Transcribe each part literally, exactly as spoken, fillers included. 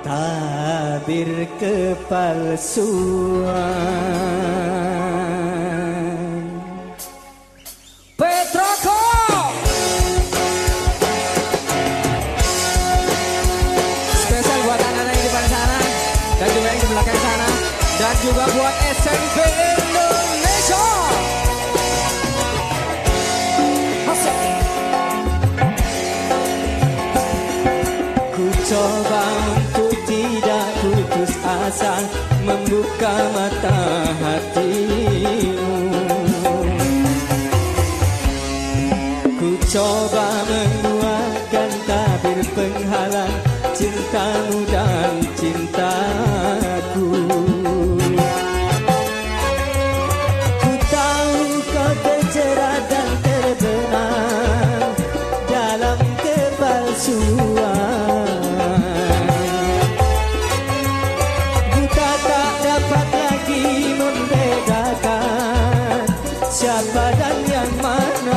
tabir kepalsuan. Petroko spesial buat anak-anak yang di depan sana dan juga yang di belakang sana, dan juga buat S M P Indonesia. Ku coba untuk tidak putus asa membuka mata hatimu. Ku coba menguatkan tabir penghalang cintamu dan cintaku. Ku tahu kau terjerat dan terbenam dalam kepalsuan. Buta tak dapat lagi membedakan siapa dan yang mana.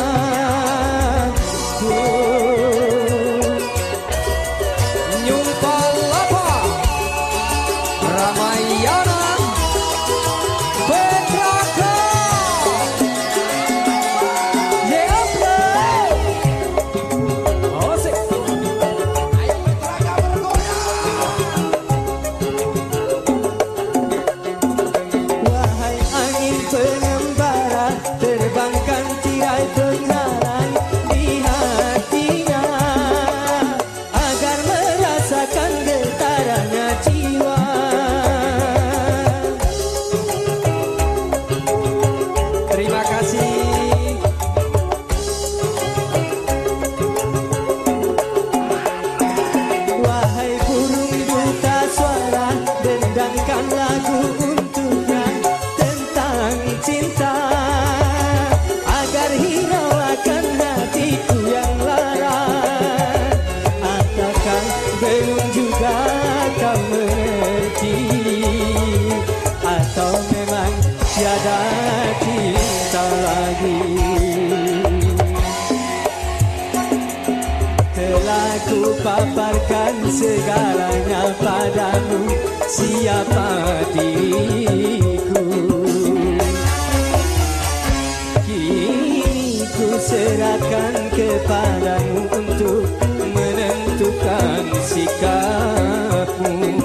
Tiada cinta lagi. Telah ku paparkan segalanya padamu, siapa diriku. Kini ku serahkan kepadamu untuk menentukan sikapmu.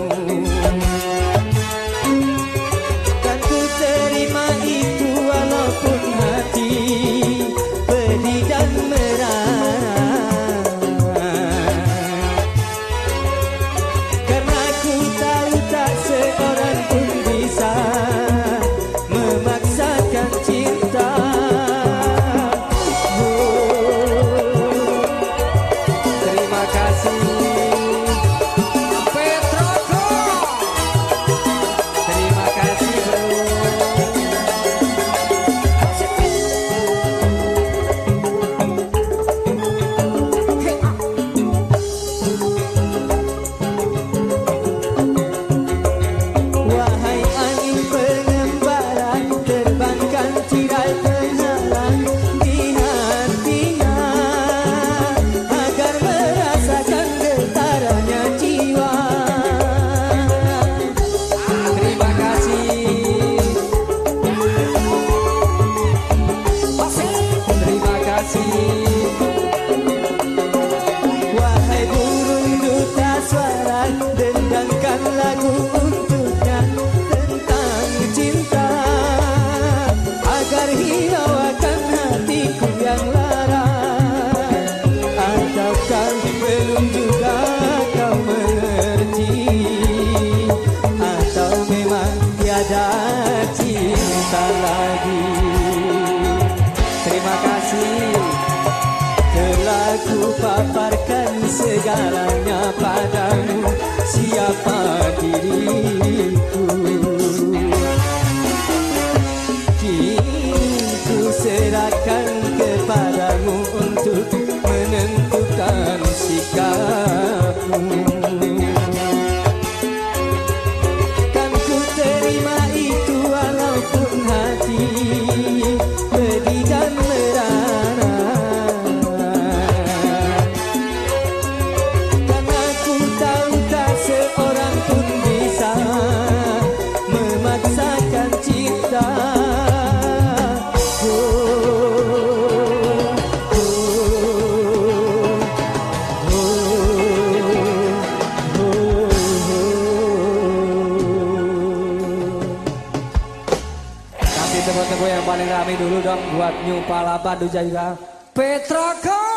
Paparkan segalanya padamu, siapa diriku. Kini ku serahkan kepadamu untuk menentukan sikapmu. Kan ku terima itu walaupun hati pedih dan merana. tepuk-tepuk yang paling rame dulu dong buat New Palapa juga. Petra Kau.